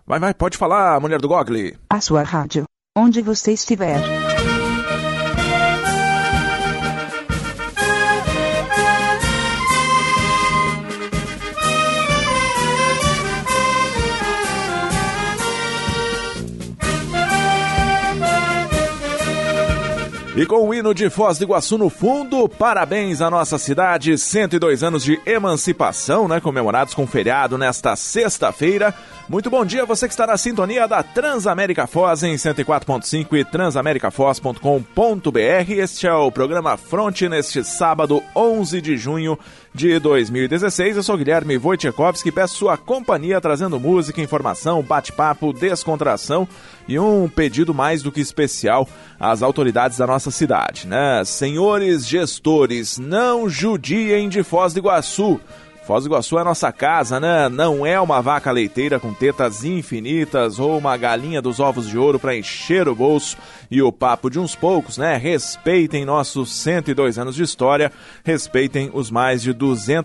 Vai, pode falar, mulher do Gogli. A sua rádio, onde você estiver. E com o hino de Foz do Iguaçu no fundo, parabéns à nossa cidade, 102 anos de emancipação, né, comemorados com feriado nesta sexta-feira. Muito bom dia, você que está na sintonia da Transamérica Foz em 104.5 e transamericafoz.com.br. Este é o programa Fronte neste sábado, 11 de junho de 2016. Eu sou Guilherme Wojciechowski e peço sua companhia trazendo música, informação, bate-papo, descontração e um pedido mais do que especial às autoridades da nossa cidade, né? Senhores gestores, não judiem de Foz do Iguaçu. Foz do Iguaçu é a nossa casa, né? Não é uma vaca leiteira com tetas infinitas ou uma galinha dos ovos de ouro para encher o bolso e o papo de uns poucos, né? Respeitem nossos 102 anos de história, respeitem os mais de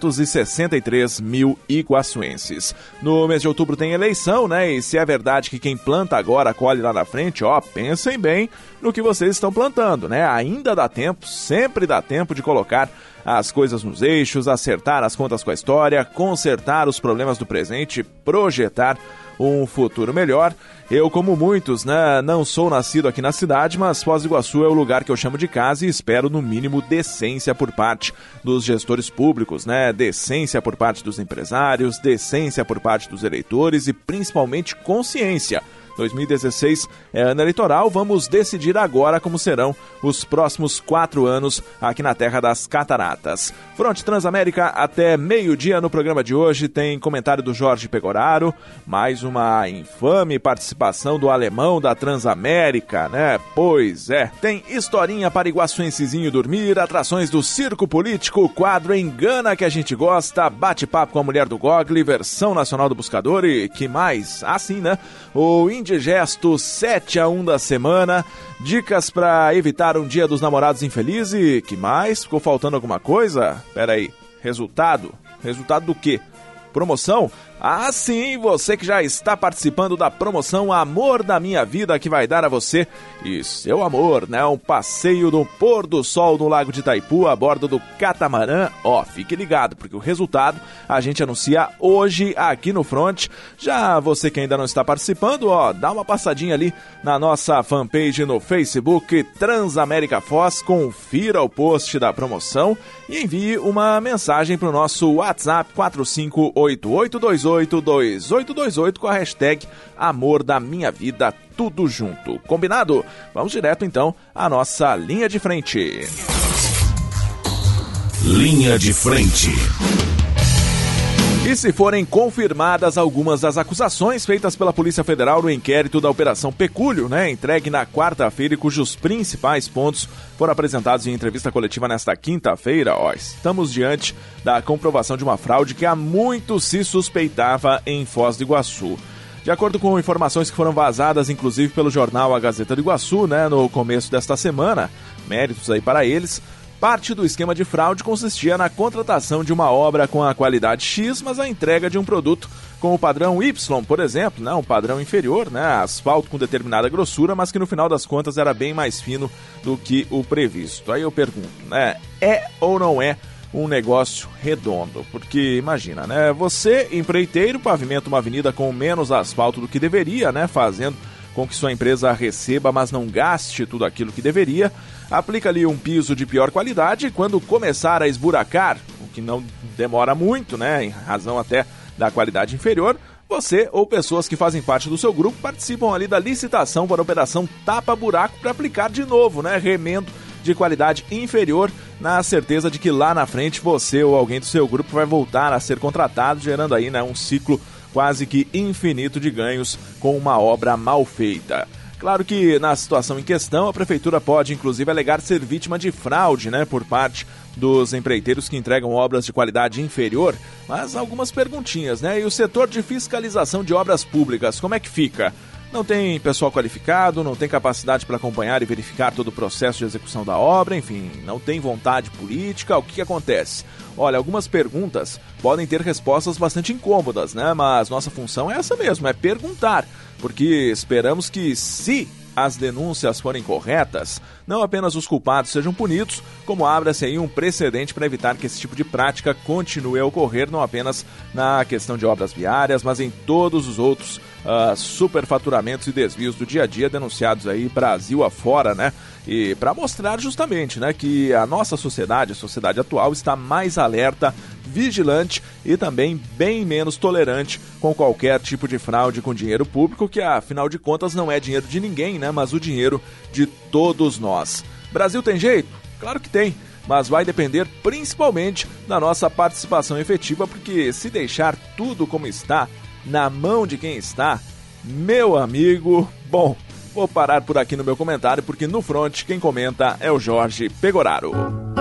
263 mil iguaçuenses. No mês de outubro tem eleição, né? E se é verdade que quem planta agora colhe lá na frente, pensem bem no que vocês estão plantando, né? Ainda dá tempo, sempre dá tempo de colocar as coisas nos eixos, acertar as contas com a história, consertar os problemas do presente, projetar um futuro melhor. Eu, como muitos, né, não sou nascido aqui na cidade, mas Foz do Iguaçu é o lugar que eu chamo de casa e espero, no mínimo, decência por parte dos gestores públicos, né? Decência por parte dos empresários, decência por parte dos eleitores e, principalmente, consciência. 2016 é ano eleitoral, vamos decidir agora como serão os próximos 4 anos aqui na Terra das Cataratas. Fronte Transamérica até meio-dia no programa de hoje tem comentário do Jorge Pegoraro, mais uma infame participação do alemão da Transamérica, né? Pois é, tem historinha para iguaçuensezinho dormir, atrações do circo político, quadro Engana que a gente gosta, bate-papo com a mulher do Gogli, versão nacional do Buscador e que mais? Assim, né? O Indigesto 7-1 da semana, dicas para evitar um dia dos namorados infeliz e que mais? Ficou faltando alguma coisa? Pera aí, resultado? Resultado do quê? Promoção? Ah, sim, você que já está participando da promoção Amor da Minha Vida, que vai dar a você e seu amor, né? Um passeio no pôr do sol no Lago de Itaipu a bordo do catamarã. Fique ligado, porque o resultado a gente anuncia hoje aqui no Front. Já você que ainda não está participando, dá uma passadinha ali na nossa fanpage no Facebook Transamérica Foz, confira o post da promoção e envie uma mensagem para o nosso WhatsApp 4588282828 com a hashtag Amor da Minha Vida, tudo junto. Combinado? Vamos direto então à nossa linha de frente. Linha de frente. E se forem confirmadas algumas das acusações feitas pela Polícia Federal no inquérito da Operação Pecúlio, né, entregue na quarta-feira e cujos principais pontos foram apresentados em entrevista coletiva nesta quinta-feira, estamos diante da comprovação de uma fraude que há muito se suspeitava em Foz do Iguaçu. De acordo com informações que foram vazadas, inclusive pelo jornal A Gazeta do Iguaçu, né, no começo desta semana, méritos aí para eles, parte do esquema de fraude consistia na contratação de uma obra com a qualidade X, mas a entrega de um produto com o padrão Y, por exemplo, né, um padrão inferior, né, asfalto com determinada grossura, mas que no final das contas era bem mais fino do que o previsto. Aí eu pergunto, né, é ou não é um negócio redondo? Porque imagina, né, você, empreiteiro, pavimenta uma avenida com menos asfalto do que deveria, né, fazendo com que sua empresa receba, mas não gaste tudo aquilo que deveria, aplica ali um piso de pior qualidade e quando começar a esburacar, o que não demora muito, né, em razão até da qualidade inferior, você ou pessoas que fazem parte do seu grupo participam ali da licitação para a operação tapa-buraco para aplicar de novo, né, remendo de qualidade inferior, na certeza de que lá na frente você ou alguém do seu grupo vai voltar a ser contratado, gerando aí, né, um ciclo quase que infinito de ganhos com uma obra mal feita. Claro que na situação em questão a prefeitura pode inclusive alegar ser vítima de fraude, né, por parte dos empreiteiros que entregam obras de qualidade inferior, mas algumas perguntinhas, né? E o setor de fiscalização de obras públicas, como é que fica? Não tem pessoal qualificado, não tem capacidade para acompanhar e verificar todo o processo de execução da obra, enfim, não tem vontade política, o que acontece? Olha, algumas perguntas podem ter respostas bastante incômodas, né? Mas nossa função é essa mesmo, é perguntar, porque esperamos que, se as denúncias forem corretas, não apenas os culpados sejam punidos, como abra-se aí um precedente para evitar que esse tipo de prática continue a ocorrer, não apenas na questão de obras viárias, mas em todos os outros superfaturamentos e desvios do dia a dia denunciados aí Brasil afora, né? E para mostrar justamente, né, que a nossa sociedade, a sociedade atual, está mais alerta, vigilante e também bem menos tolerante com qualquer tipo de fraude com dinheiro público, que afinal de contas não é dinheiro de ninguém, né, mas o dinheiro de todos nós. Brasil tem jeito? Claro que tem, mas vai depender principalmente da nossa participação efetiva, porque se deixar tudo como está, na mão de quem está, meu amigo, bom, vou parar por aqui no meu comentário, porque no front quem comenta é o Jorge Pegoraro.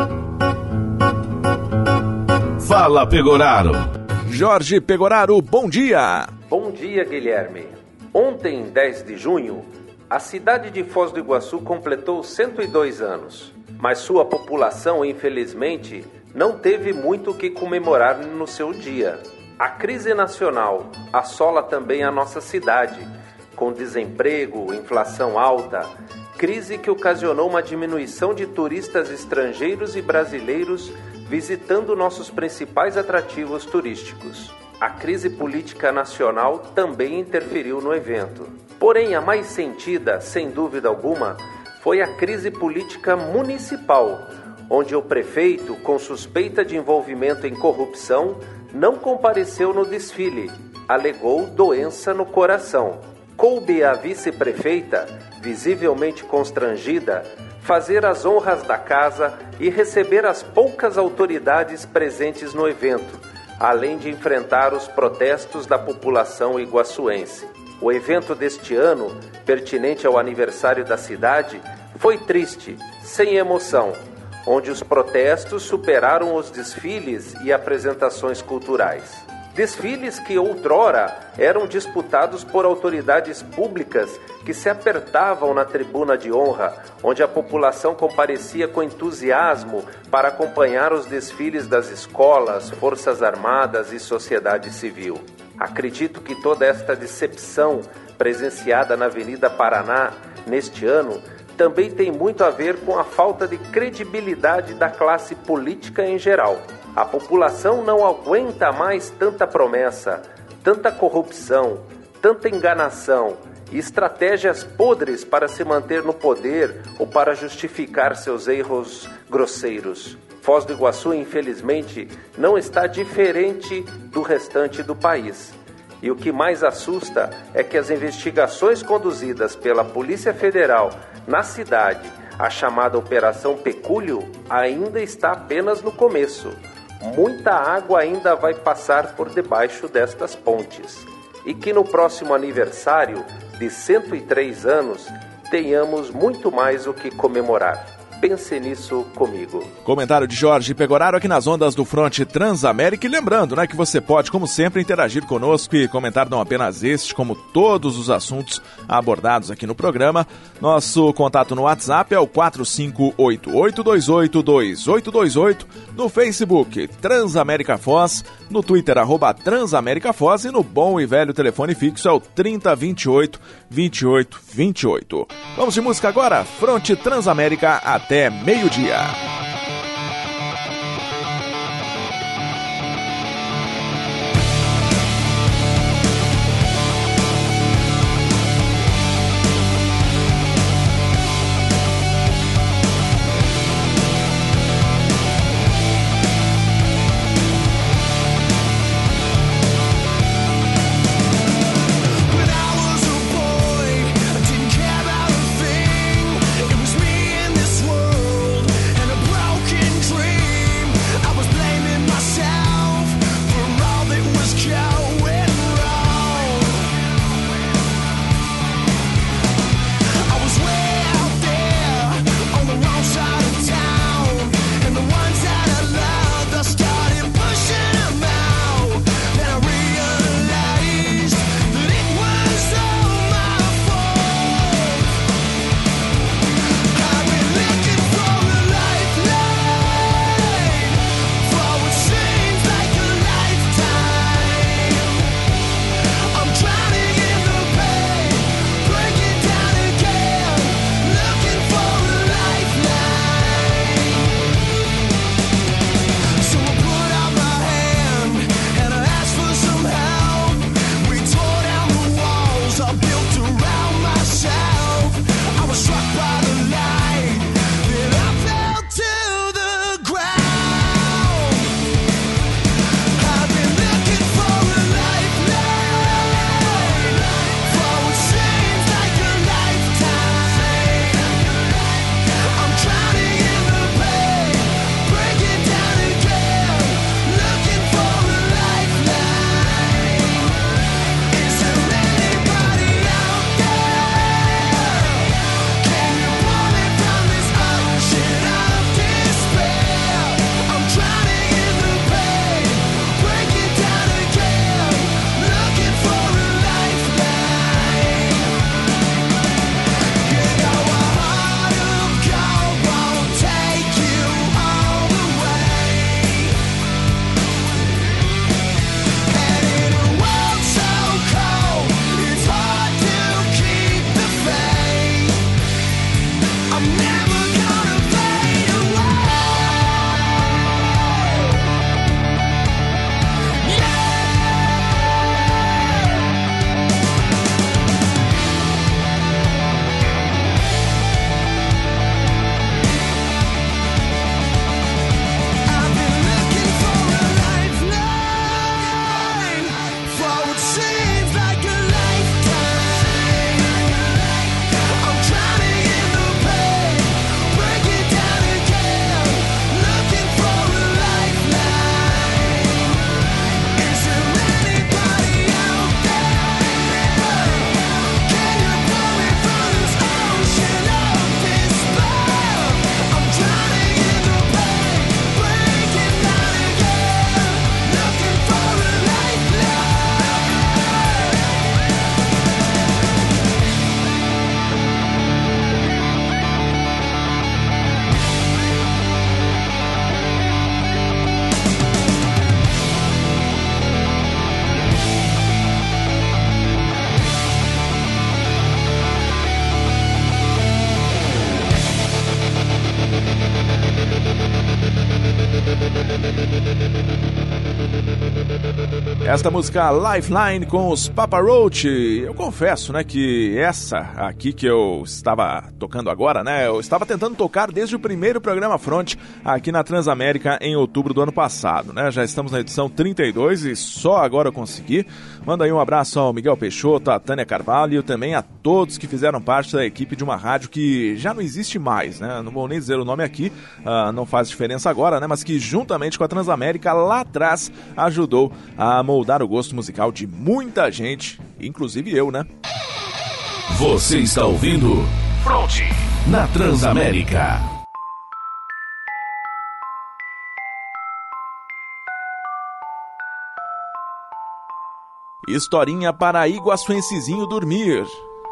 Fala, Pegoraro. Jorge Pegoraro, bom dia. Bom dia, Guilherme. Ontem, 10 de junho, a cidade de Foz do Iguaçu completou 102 anos, mas sua população, infelizmente, não teve muito o que comemorar no seu dia. A crise nacional assola também a nossa cidade, com desemprego, inflação alta, crise que ocasionou uma diminuição de turistas estrangeiros e brasileiros visitando nossos principais atrativos turísticos. A crise política nacional também interferiu no evento. Porém, a mais sentida, sem dúvida alguma, foi a crise política municipal, onde o prefeito, com suspeita de envolvimento em corrupção, não compareceu no desfile, alegou doença no coração. Coube à vice-prefeita, visivelmente constrangida, fazer as honras da casa e receber as poucas autoridades presentes no evento, além de enfrentar os protestos da população iguaçuense. O evento deste ano, pertinente ao aniversário da cidade, foi triste, sem emoção, onde os protestos superaram os desfiles e apresentações culturais. Desfiles que outrora eram disputados por autoridades públicas que se apertavam na tribuna de honra, onde a população comparecia com entusiasmo para acompanhar os desfiles das escolas, forças armadas e sociedade civil. Acredito que toda esta decepção presenciada na Avenida Paraná neste ano também tem muito a ver com a falta de credibilidade da classe política em geral. A população não aguenta mais tanta promessa, tanta corrupção, tanta enganação e estratégias podres para se manter no poder ou para justificar seus erros grosseiros. Foz do Iguaçu, infelizmente, não está diferente do restante do país. E o que mais assusta é que as investigações conduzidas pela Polícia Federal na cidade, a chamada Operação Pecúlio, ainda está apenas no começo. Muita água ainda vai passar por debaixo destas pontes. E que no próximo aniversário de 103 anos tenhamos muito mais o que comemorar. Pense nisso comigo. Comentário de Jorge Pegoraro aqui nas ondas do Front Transamérica. E lembrando, né, que você pode, como sempre, interagir conosco e comentar não apenas este, como todos os assuntos abordados aqui no programa. Nosso contato no WhatsApp é o 4588282828, no Facebook Transamérica Foz, no Twitter @Transamérica Foz e no bom e velho telefone fixo é o 3028-2828. Vamos de música agora, Front Transamérica até meio-dia. It was me in this world and a brother. Esta música Lifeline com os Papa Roach. Eu confesso, né, que essa aqui que eu estava tocando agora, né, eu estava tentando tocar desde o primeiro programa Front aqui na Transamérica em outubro do ano passado, né? Já estamos na edição 32 e só agora eu consegui. Manda aí um abraço ao Miguel Peixoto, a Tânia Carvalho e também a todos que fizeram parte da equipe de uma rádio que já não existe mais, né? Não vou nem dizer o nome aqui, não faz diferença agora, né? Mas que juntamente com a Transamérica lá atrás ajudou a moldar o gosto musical de muita gente, inclusive eu, né? Você está ouvindo Front na Transamérica. Historinha para iguaçuensezinho dormir.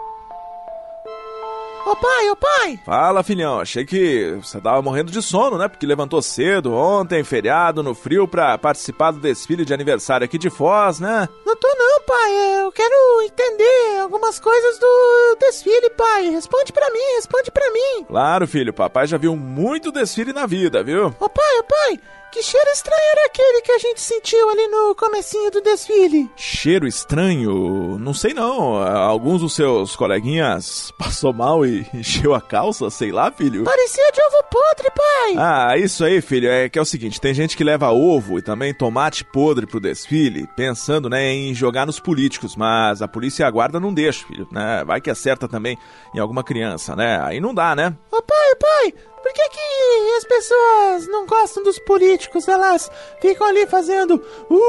Ô pai! Fala, filhão, achei que você tava morrendo de sono, né? Porque levantou cedo ontem, feriado, no frio, pra participar do desfile de aniversário aqui de Foz, né? Não tô não, pai, eu quero entender algumas coisas do desfile, pai. Responde pra mim. Claro, filho, papai já viu muito desfile na vida, viu? Ô pai, que cheiro estranho era aquele que a gente sentiu ali no comecinho do desfile? Cheiro estranho? Não sei não. Alguns dos seus coleguinhas passou mal e encheu a calça, sei lá, filho. Parecia de ovo podre, pai. Ah, isso aí, filho, é que é o seguinte, tem gente que leva ovo e também tomate podre pro desfile, pensando, né, em jogar nos políticos, mas a polícia e a guarda não deixam, filho, né? Vai que acerta também em alguma criança, né? Aí não dá, né? Ô pai, por que as pessoas não gostam dos políticos? Elas ficam ali fazendo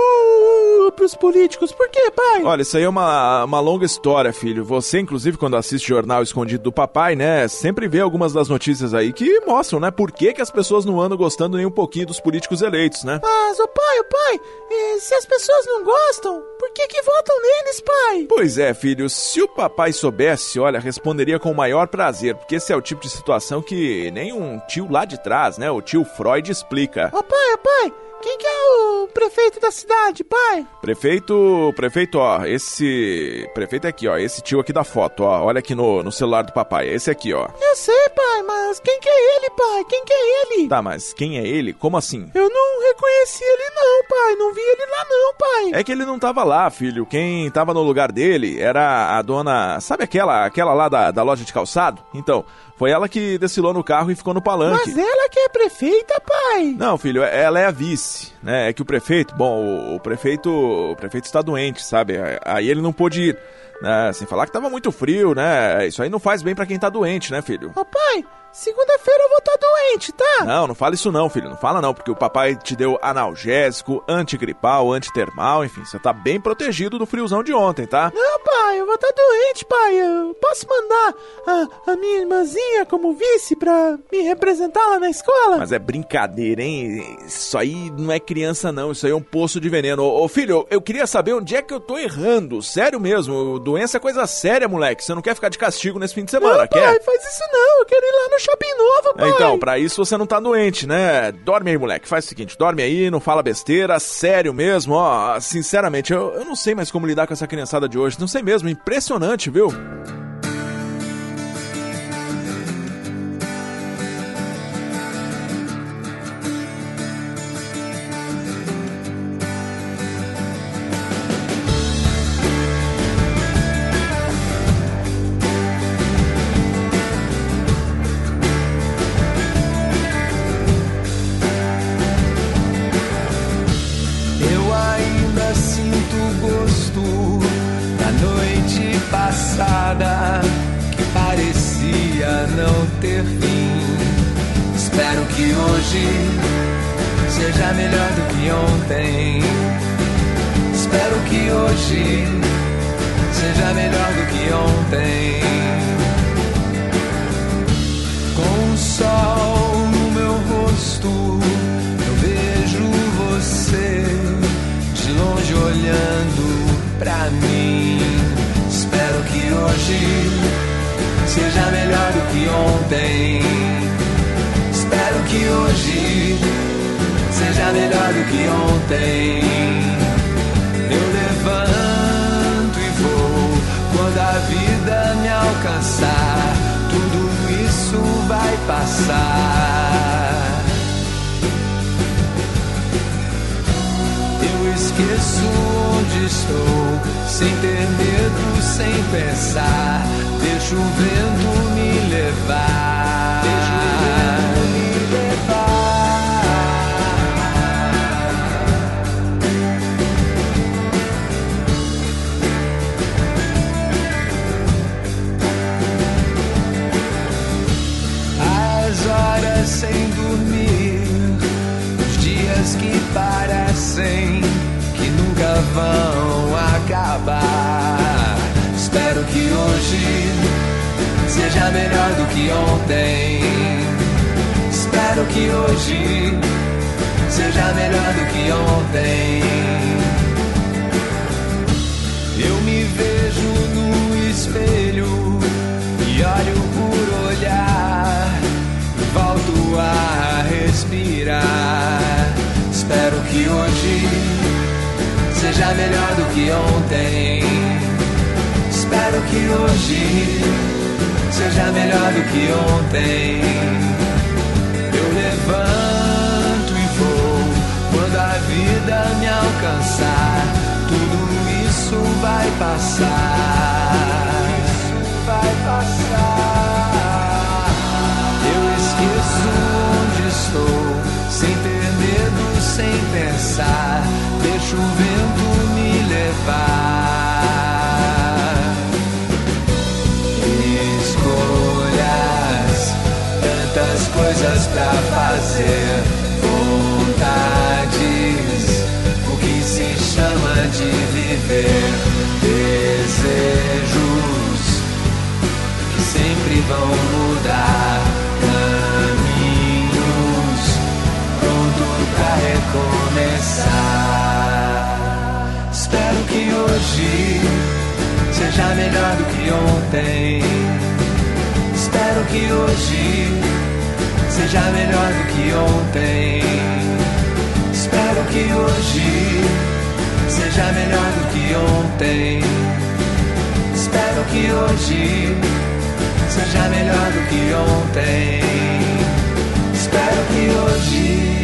pros políticos. Por quê, pai? Olha, isso aí é uma longa história, filho. Você, inclusive, quando assiste Jornal Escondido do Papai, né, sempre vê algumas das notícias aí que mostram, né, por que as pessoas não andam gostando nem um pouquinho dos políticos eleitos, né? Mas, ô pai, se as pessoas não gostam, por que votam neles, pai? Pois é, filho, se o papai soubesse, olha, responderia com o maior prazer, porque esse é o tipo de situação que nem um tio lá de trás, né, o tio Freud explica. Ô pai, quem que é o prefeito da cidade, pai? Prefeito, ó, esse prefeito é aqui, ó, esse tio aqui da foto, ó, olha aqui no celular do papai, é esse aqui, ó. Eu sei, pai, mas quem que é ele, pai? Quem que é ele? Tá, mas quem é ele? Como assim? Eu não reconheci ele não, pai, não vi ele lá não, pai. É que ele não tava lá, filho, quem tava no lugar dele era a dona, sabe aquela lá da loja de calçado? Então, foi ela que desfilou no carro e ficou no palanque. Mas ela que é prefeita, pai? Não, filho, ela é a vice, né? É que o prefeito, bom, o prefeito está doente, sabe? Aí ele não pôde ir, né? Sem falar que tava muito frio, né? Isso aí não faz bem pra quem tá doente, né, filho? Ô pai, segunda-feira eu vou estar doente, tá? Não fala isso não, filho, não fala não, porque o papai te deu analgésico, antigripal, antitermal, enfim, você tá bem protegido do friozão de ontem, tá? Não, pai, eu vou estar doente, pai, eu posso mandar a minha irmãzinha como vice pra me representar lá na escola? Mas é brincadeira, hein? Isso aí não é criança não, isso aí é um poço de veneno. Ô filho, eu queria saber onde é que eu tô errando, sério mesmo, doença é coisa séria, moleque, você não quer ficar de castigo nesse fim de semana, não, pai, faz isso não, eu quero ir lá no Shopping Novo, pai. Então, pra isso você não tá doente, né? Dorme aí, moleque, faz o seguinte, dorme aí, não fala besteira, sério mesmo, ó, sinceramente, eu não sei mais como lidar com essa criançada de hoje, não sei mesmo, impressionante, viu? Que parecia não ter fim. Espero que hoje seja melhor do que ontem. Espero que hoje seja melhor do que ontem. Com o sol no meu rosto, eu vejo você de longe olhando pra mim. Espero que hoje seja melhor do que ontem. Espero que hoje seja melhor do que ontem. Eu levanto e vou quando a vida me alcançar. Tudo isso vai passar. Eu esqueci esqueço onde estou, sem ter medo, sem pensar. Deixo o vento me levar. Deixo o vento me levar. As horas sem dormir, os dias que parecem que nunca vão acabar. Espero que hoje seja melhor do que ontem. Espero que hoje seja melhor do que ontem. Eu me vejo no espelho e olho por olhar, volto a respirar. Espero que hoje seja melhor do que ontem. Espero que hoje seja melhor do que ontem. Eu levanto e vou quando a vida me alcançar. Tudo isso vai passar. Isso vai passar. Eu esqueço onde estou, sem ter medo, sem pensar. Deixo o vento me levar. Tantas coisas pra fazer, vontades, o que se chama de viver, desejos que sempre vão mudar, caminhos pronto pra recomeçar. Espero que hoje seja melhor do que ontem. Espero que hoje seja melhor do que ontem. Espero que hoje seja melhor do que ontem. Espero que hoje seja melhor do que ontem. Espero que hoje.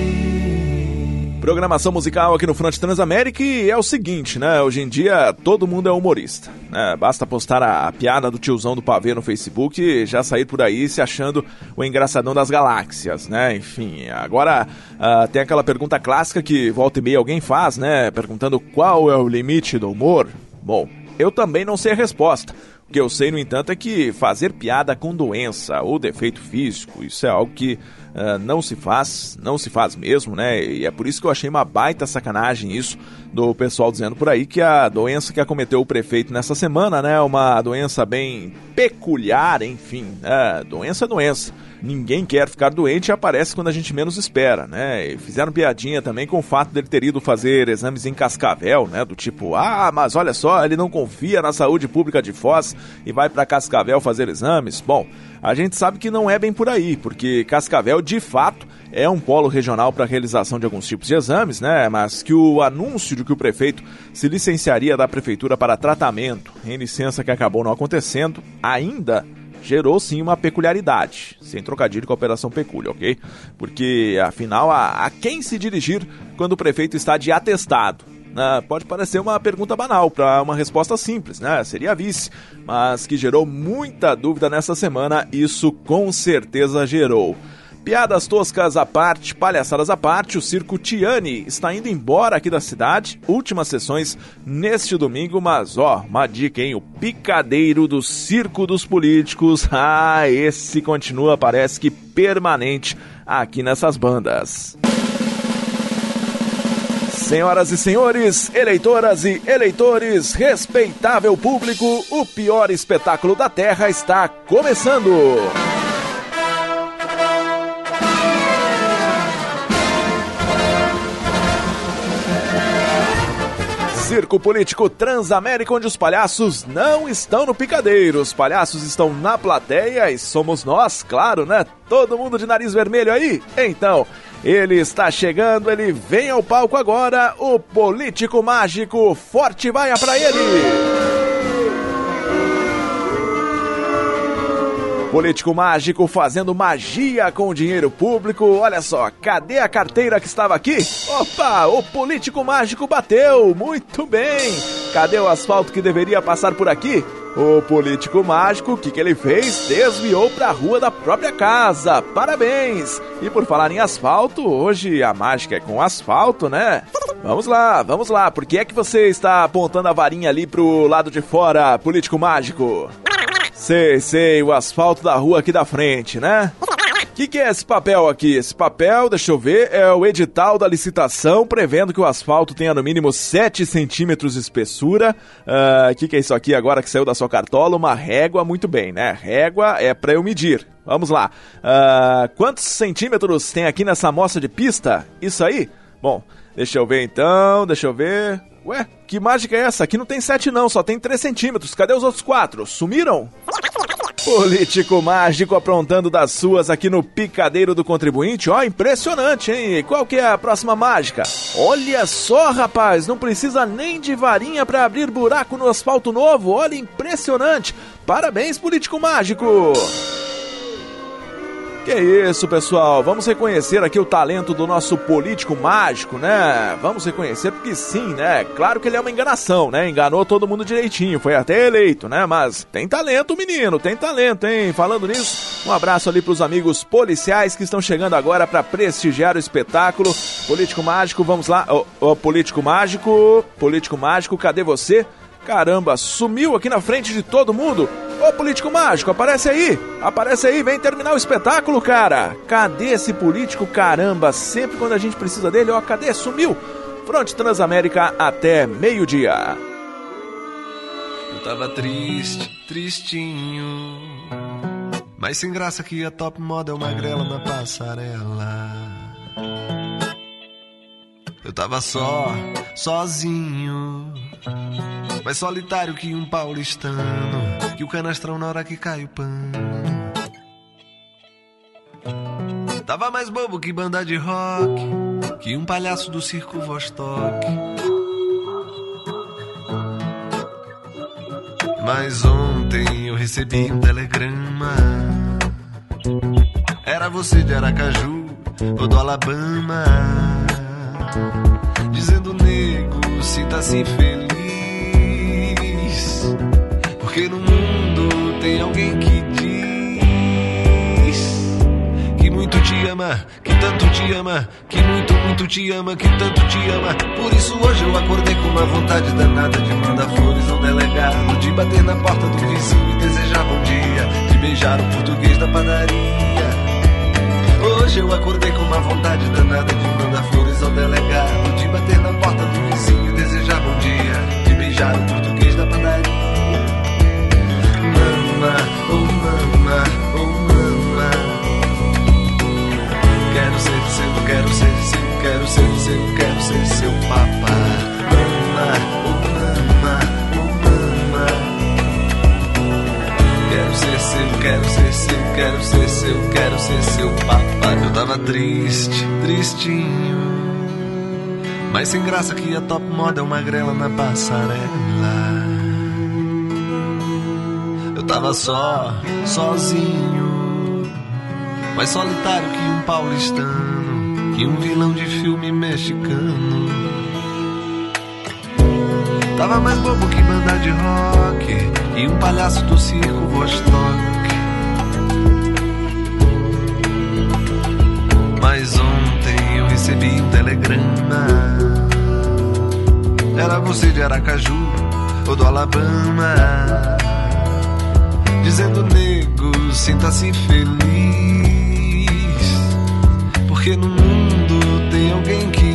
Programação musical aqui no Fronte Transamérica e é o seguinte, né? Hoje em dia todo mundo é humorista, né? Basta postar a piada do tiozão do pavê no Facebook e já sair por aí se achando o engraçadão das galáxias, né? Enfim, agora tem aquela pergunta clássica que volta e meia alguém faz, né? Perguntando qual é o limite do humor. Bom, eu também não sei a resposta. O que eu sei, no entanto, é que fazer piada com doença ou defeito físico, isso é algo que não se faz mesmo, né? E é por isso que eu achei uma baita sacanagem isso do pessoal dizendo por aí que a doença que acometeu o prefeito nessa semana, né? Uma doença bem peculiar, enfim, doença é doença. Ninguém quer ficar doente e aparece quando a gente menos espera, né? E fizeram piadinha também com o fato dele ter ido fazer exames em Cascavel, né? Do tipo, mas olha só, ele não confia na saúde pública de Foz e vai para Cascavel fazer exames. Bom, a gente sabe que não é bem por aí, porque Cascavel, de fato, é um polo regional para a realização de alguns tipos de exames, né? Mas que o anúncio de que o prefeito se licenciaria da prefeitura para tratamento, em licença que acabou não acontecendo, ainda gerou sim uma peculiaridade, sem trocadilho com a Operação Pecúlia, ok? Porque, afinal, a quem se dirigir quando o prefeito está de atestado? Pode parecer uma pergunta banal para uma resposta simples, né? Seria a vice, mas que gerou muita dúvida nessa semana, isso com certeza gerou. Piadas toscas à parte, palhaçadas à parte, o Circo Tiani está indo embora aqui da cidade. Últimas sessões neste domingo, mas uma dica, hein? O picadeiro do Circo dos Políticos, esse continua, parece que permanente aqui nessas bandas. Senhoras e senhores, eleitoras e eleitores, respeitável público, o pior espetáculo da Terra está começando! Circo Político Transamérica, onde os palhaços não estão no picadeiro, os palhaços estão na plateia e somos nós, claro, né? Todo mundo de nariz vermelho aí? Então, ele está chegando, ele vem ao palco agora, o político mágico, forte vaia pra ele! Político mágico fazendo magia com o dinheiro público. Olha só, cadê a carteira que estava aqui? Opa, o político mágico bateu, muito bem. Cadê o asfalto que deveria passar por aqui? O político mágico, o que ele fez? Desviou para a rua da própria casa. Parabéns! E por falar em asfalto, hoje a mágica é com asfalto, né? Vamos lá. Por que é que você está apontando a varinha ali pro lado de fora, político mágico? Sei, o asfalto da rua aqui da frente, né? O que é esse papel aqui? Esse papel, deixa eu ver, é o edital da licitação prevendo que o asfalto tenha no mínimo 7 centímetros de espessura. O que é isso aqui agora que saiu da sua cartola? Uma régua, muito bem, né? Régua é pra eu medir. Vamos lá. Quantos centímetros tem aqui nessa amostra de pista? Isso aí? Bom, deixa eu ver então, Ué, que mágica é essa? Aqui não tem 7 não, só tem 3 centímetros. Cadê os outros 4? Sumiram? Político mágico aprontando das suas aqui no picadeiro do contribuinte. Ó, impressionante, hein? Qual que é a próxima mágica? Olha só, rapaz, não precisa nem de varinha pra abrir buraco no asfalto novo. Olha, impressionante. Parabéns, político mágico. Que isso, pessoal, vamos reconhecer aqui o talento do nosso político mágico, né? Vamos reconhecer porque sim, né? Claro que ele é uma enganação, né? Enganou todo mundo direitinho, foi até eleito, né? Mas tem talento, menino, tem talento, hein? Falando nisso, um abraço ali pros amigos policiais que estão chegando agora para prestigiar o espetáculo. Político mágico, vamos lá. Político mágico, cadê você? Caramba, sumiu aqui na frente de todo mundo. Ô, político mágico, aparece aí, vem terminar o espetáculo, cara. Cadê esse político, caramba, sempre quando a gente precisa dele, ó, cadê? Sumiu. Fronte Transamérica até meio-dia. Eu tava tristinho, mas sem graça que a top model magrela na passarela. Eu tava sozinho, mais solitário que um paulistano, que o canastrão na hora que cai o pano. Tava mais bobo que banda de rock, que um palhaço do circo Vostok. Mas ontem eu recebi um telegrama. Era você de Aracaju ou do Alabama, dizendo: nego, sinta-se feliz, porque no mundo tem alguém que diz que muito te ama, que tanto te ama, que muito te ama, que tanto te ama. Por isso hoje eu acordei com uma vontade danada de mandar flores ao delegado, de bater na porta do vizinho e desejar bom dia, de beijar o português da padaria. Hoje eu acordei com uma vontade danada de mandar flores ao delegado, de bater na porta do vizinho e desejar bom dia, de beijar o português da padaria. Mama, oh mama, oh mama, quero ser seu, quero ser seu, quero ser seu, quero ser seu papá. Mama, oh mama, oh mama, quero ser seu, quero ser seu, quero ser seu, quero ser seu papai. Eu tava tristinho, mas sem graça que a top model magrela na passarela. Eu tava sozinho, mais solitário que um paulistano, que um vilão de filme mexicano. Tava mais bobo que banda de rock e um palhaço do circo Vostok. Mas ontem eu recebi um telegrama. Era você de Aracaju ou do Alabama, dizendo: nego, sinta-se feliz, porque no mundo tem alguém que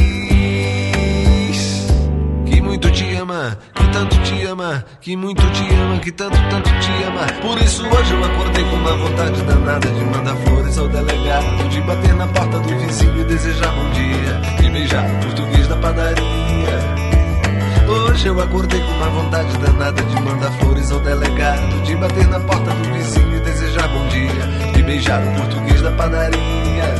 diz que muito te ama, que tanto te ama, que muito te ama, que tanto te ama. Por isso hoje eu acordei com uma vontade danada de mandar flores ao delegado, de bater na porta do vizinho e desejar bom dia, de beijar o português da padaria. Hoje eu acordei com uma vontade danada de mandar flores ao delegado, de bater na porta do vizinho e desejar bom dia, de beijar o português da padaria.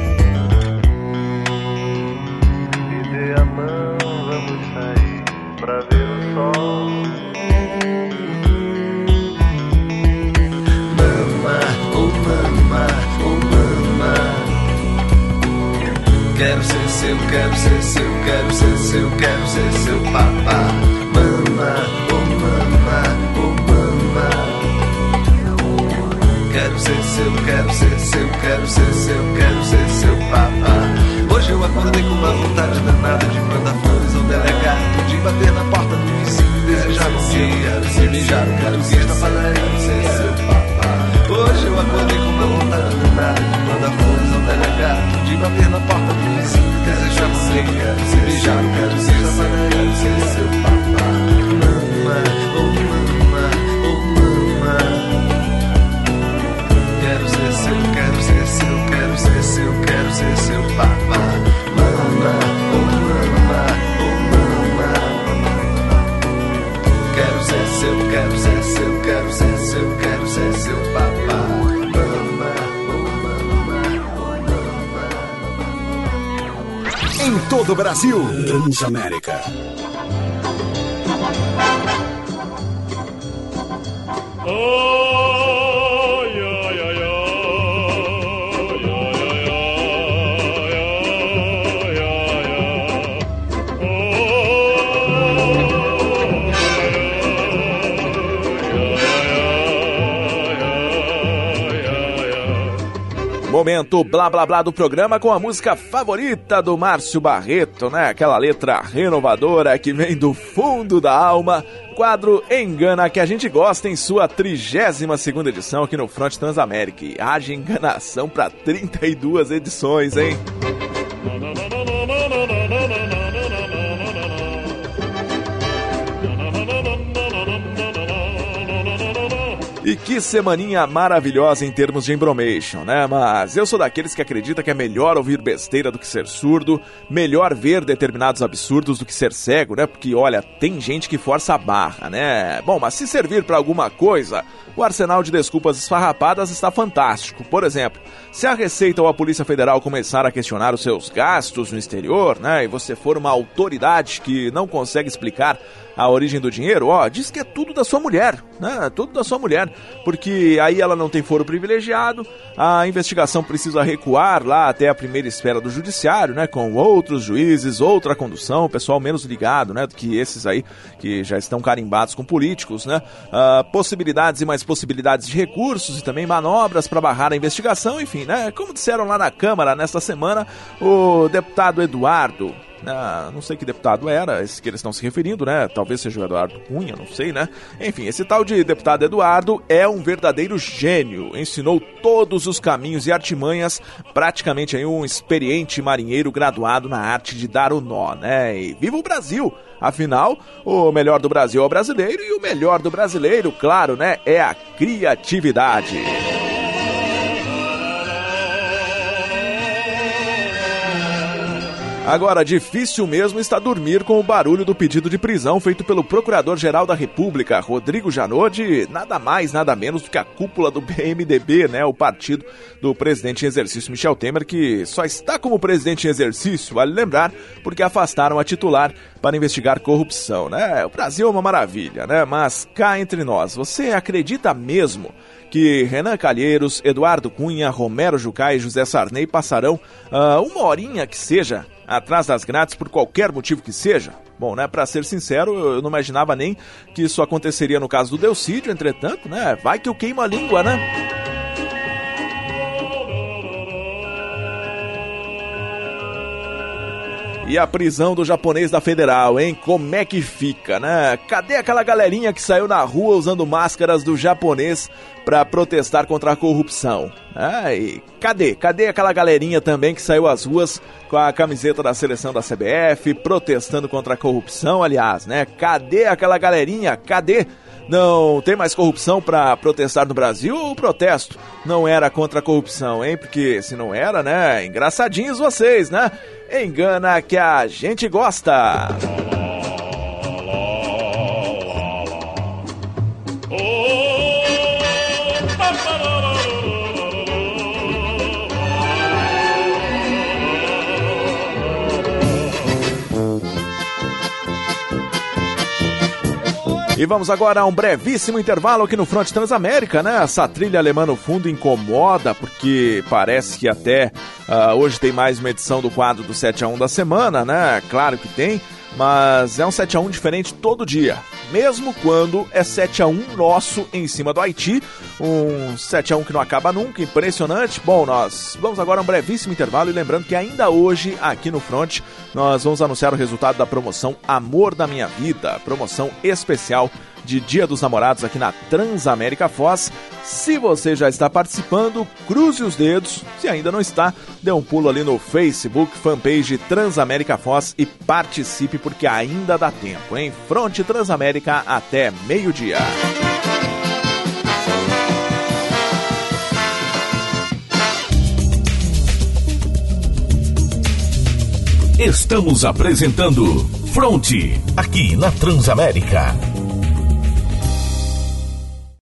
Me dê a mão, vamos sair pra ver o sol. Mama, quero ser seu, quero ser seu, quero ser seu, quero ser seu papá. Mama, oh mama, oh mama. Quero ser seu, quero ser seu, quero ser seu, quero ser seu papá. Hoje eu acordei com uma vontade danada de mandar flores ao delegado, de bater na porta do município e desejar um dia, se mijar um português na padaria, ser seu papá. Hoje eu acordei com uma vontade danada de mandar flores ao delegado, de bater na porta do município e desejar um dia, se mijar um português na padaria, ser seu papá. Mama, oh mama, oh mama. Quero ser seu, quero ser seu, quero ser seu, quero ser seu papá. Mama, oh mama, oh mama. Quero ser seu, quero ser seu, quero ser seu, quero ser seu papá. Mama, oh mama, oh mama. Em todo o Brasil, Transamérica. Momento blá blá blá do programa com a música favorita do Márcio Barreto, né? Aquela letra renovadora que vem do fundo da alma. Quadro Engana, que a gente gosta, em sua 32ª edição aqui no Front Transamérica. E haja enganação para 32 edições, hein? E que semaninha maravilhosa em termos de embromation, né? Mas eu sou daqueles que acredita que é melhor ouvir besteira do que ser surdo, melhor ver determinados absurdos do que ser cego, né? Porque, olha, tem gente que força a barra, né? Bom, mas se servir pra alguma coisa, o arsenal de desculpas esfarrapadas está fantástico. Por exemplo, se a Receita ou a Polícia Federal começar a questionar os seus gastos no exterior, né? E você for uma autoridade que não consegue explicar a origem do dinheiro, ó, diz que é tudo da sua mulher, né? Tudo da sua mulher, porque aí ela não tem foro privilegiado, a investigação precisa recuar lá até a primeira esfera do judiciário, né? Com outros juízes, outra condução, pessoal menos ligado, né? Do que esses aí que já estão carimbados com políticos, né? Possibilidades e mais possibilidades de recursos e também manobras para barrar a investigação, enfim, né? Como disseram lá na Câmara nesta semana, o deputado Eduardo, não sei que deputado era, esse que eles estão se referindo, né? Talvez seja o Eduardo Cunha, não sei, né? Enfim, esse tal de deputado Eduardo é um verdadeiro gênio. Ensinou todos os caminhos e artimanhas, praticamente aí um experiente marinheiro graduado na arte de dar o nó, né? E viva o Brasil! Afinal, o melhor do Brasil é o brasileiro e o melhor do brasileiro, claro, né? É a criatividade. Agora, difícil mesmo está dormir com o barulho do pedido de prisão feito pelo Procurador-Geral da República, Rodrigo Janot, de nada mais, nada menos do que a cúpula do PMDB, né? O partido do presidente em exercício Michel Temer, que só está como presidente em exercício, vale lembrar, porque afastaram a titular para investigar corrupção, né? O Brasil é uma maravilha, né? Mas cá entre nós, você acredita mesmo que Renan Calheiros, Eduardo Cunha, Romero Jucá e José Sarney passarão uma horinha que seja atrás das grades por qualquer motivo que seja? Bom, né, pra ser sincero, eu não imaginava nem que isso aconteceria no caso do Delcídio, entretanto, né, vai que eu queimo a língua, né? E a prisão do japonês da Federal, hein? Como é que fica, né? Cadê aquela galerinha que saiu na rua usando máscaras do japonês pra protestar contra a corrupção? E cadê aquela galerinha também que saiu às ruas com a camiseta da seleção da CBF, protestando contra a corrupção, aliás, né? Cadê aquela galerinha? Cadê? Não tem mais corrupção pra protestar no Brasil ou o protesto não era contra a corrupção, hein? Porque se não era, né? Engraçadinhos vocês, né? Engana que a gente gosta. E vamos agora a um brevíssimo intervalo aqui no Fronte Transamérica, né? Essa trilha alemã no fundo incomoda, porque parece que até hoje tem mais uma edição do quadro do 7x1 da semana, né? Claro que tem, mas é um 7x1 diferente todo dia, mesmo quando é 7x1 nosso em cima do Haiti, um 7x1 que não acaba nunca, impressionante. Bom, nós vamos agora a um brevíssimo intervalo e lembrando que ainda hoje aqui no Front nós vamos anunciar o resultado da promoção Amor da Minha Vida, promoção especial de Dia dos Namorados aqui na Transamérica Foz. Se você já está participando, cruze os dedos. Se ainda não está, dê um pulo ali no Facebook, fanpage Transamérica Foz e participe, porque ainda dá tempo, hein? Fronte Transamérica até meio-dia. Estamos apresentando Fronte, aqui na Transamérica.